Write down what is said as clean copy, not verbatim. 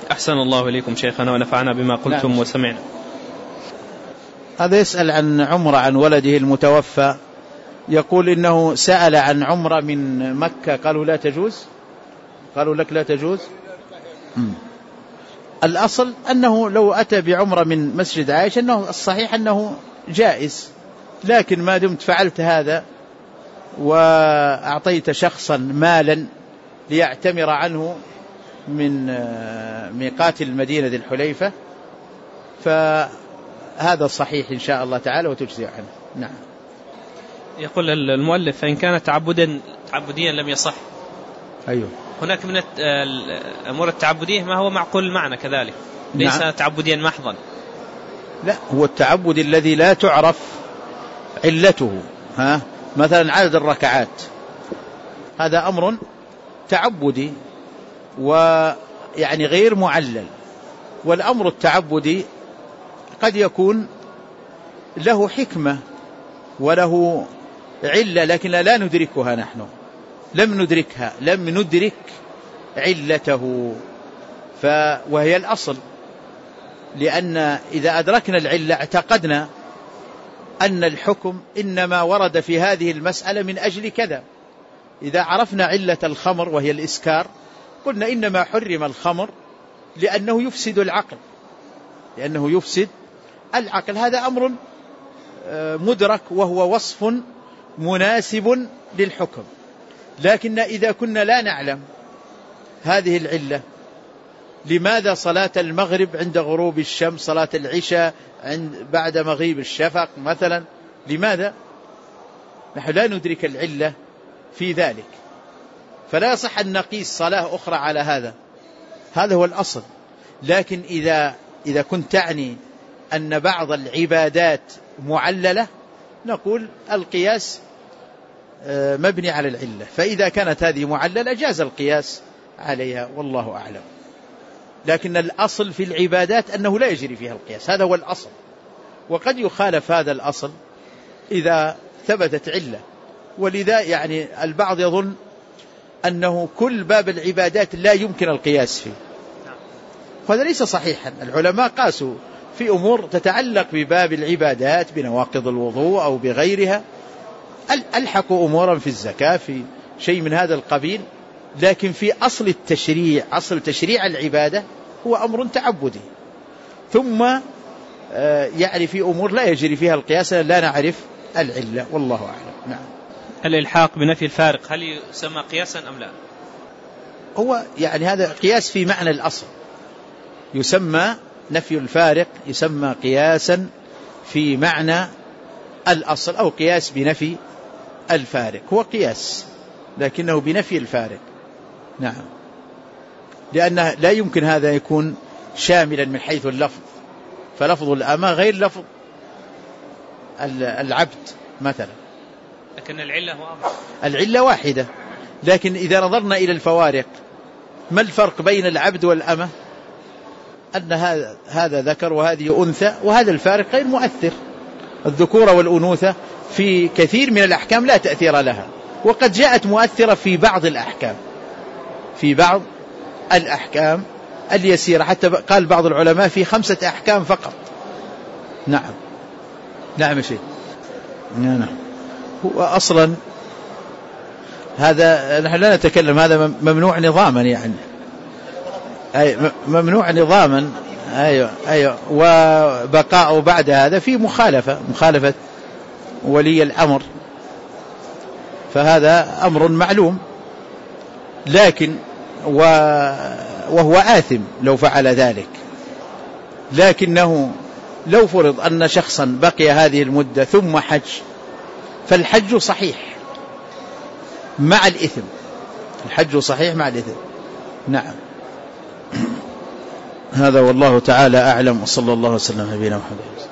أحسن الله إليكم شيخنا ونفعنا بما قلتم. نعم. وسمعنا. هذا يسأل عن عمرة عن ولده المتوفى، يقول إنه سأل عن عمرة من مكة قالوا لا تجوز، قالوا لك لا تجوز. الأصل أنه لو أتى بعمرة من مسجد عائشة أنه الصحيح أنه جائز، لكن ما دمت فعلت هذا وأعطيت شخصا مالا ليعتمر عنه من ميقات المدينة ذي الحليفة فهذا صحيح إن شاء الله تعالى وتجزي عنه. نعم. يقول المؤلف فإن كان تعبديا لم يصح. أيوه. هناك من الأمور التعبدية ما هو معقول المعنى كذلك، ليس نعم. تعبديا محضا. لا، هو التعبد الذي لا تعرف علته، مثلا عدد الركعات، هذا أمر تعبدي ويعني غير معلل. والأمر التعبدي قد يكون له حكمة وله علة لكن لا ندركها، نحن لم ندركها، لم ندرك علته، وهي الأصل، لأن إذا أدركنا العلة اعتقدنا أن الحكم إنما ورد في هذه المسألة من أجل كذا. إذا عرفنا علة الخمر وهي الإسكار قلنا إنما حرم الخمر لأنه يفسد العقل، لأنه يفسد العقل. هذا أمر مدرك وهو وصف مناسب للحكم. لكن إذا كنا لا نعلم هذه العلة، لماذا صلاة المغرب عند غروب الشمس، صلاة العشاء بعد مغيب الشفق مثلا، لماذا؟ نحن لا ندرك العلة في ذلك، فلا يصح أن نقيس صلاة أخرى على هذا. هذا هو الأصل. لكن إذا كنت تعني أن بعض العبادات معللة نقول القياس مبني على العلة، فإذا كانت هذه معللة جاز القياس عليها والله أعلم. لكن الأصل في العبادات أنه لا يجري فيها القياس، هذا هو الأصل. وقد يخالف هذا الأصل إذا ثبتت علة، ولذا يعني البعض يظن أنه كل باب العبادات لا يمكن القياس فيه، وهذا ليس صحيحا. العلماء قاسوا في أمور تتعلق بباب العبادات بنواقض الوضوء أو بغيرها، ألحقوا أمورا في الزكاة في شيء من هذا القبيل، لكن في أصل التشريع، أصل تشريع العبادة هو أمر تعبدي. ثم يعني في أمور لا يجري فيها القياس لا نعرف العلة والله أعلم. نعم. الإلحاق بنفي الفارق هل يسمى قياسا أم لا؟ هو يعني هذا قياس في معنى الأصل، يسمى نفي الفارق، يسمى قياسا في معنى الأصل، أو قياس بنفي الفارق، هو قياس لكنه بنفي الفارق. نعم. لأن لا يمكن هذا يكون شاملا من حيث اللفظ، فلفظ الأمة غير لفظ العبد مثلا، لكن العلة واضحة، العلة واحدة. لكن إذا نظرنا إلى الفوارق، ما الفرق بين العبد والأمة؟ أن هذا ذكر وهذه أنثى، وهذا الفارق غير مؤثر. الذكورة والأنوثة في كثير من الأحكام لا تأثير لها، وقد جاءت مؤثرة في بعض الأحكام، في بعض الأحكام اليسيرة، حتى قال بعض العلماء في 5 أحكام فقط. نعم. نعم شيء. نعم. هو أصلا هذا نحن لا نتكلم، هذا ممنوع نظاما، يعني أي ممنوع نظاما. أيوة. وبقاء بعد هذا في مخالفة ولي الأمر، فهذا أمر معلوم، لكن وهو آثم لو فعل ذلك. لكنه لو فرض أن شخصا بقي هذه المدة ثم حج، فالحج صحيح مع الإثم، الحج صحيح مع الإثم. نعم. هذا والله تعالى أعلم، وصلى الله وسلم على نبينا محمد.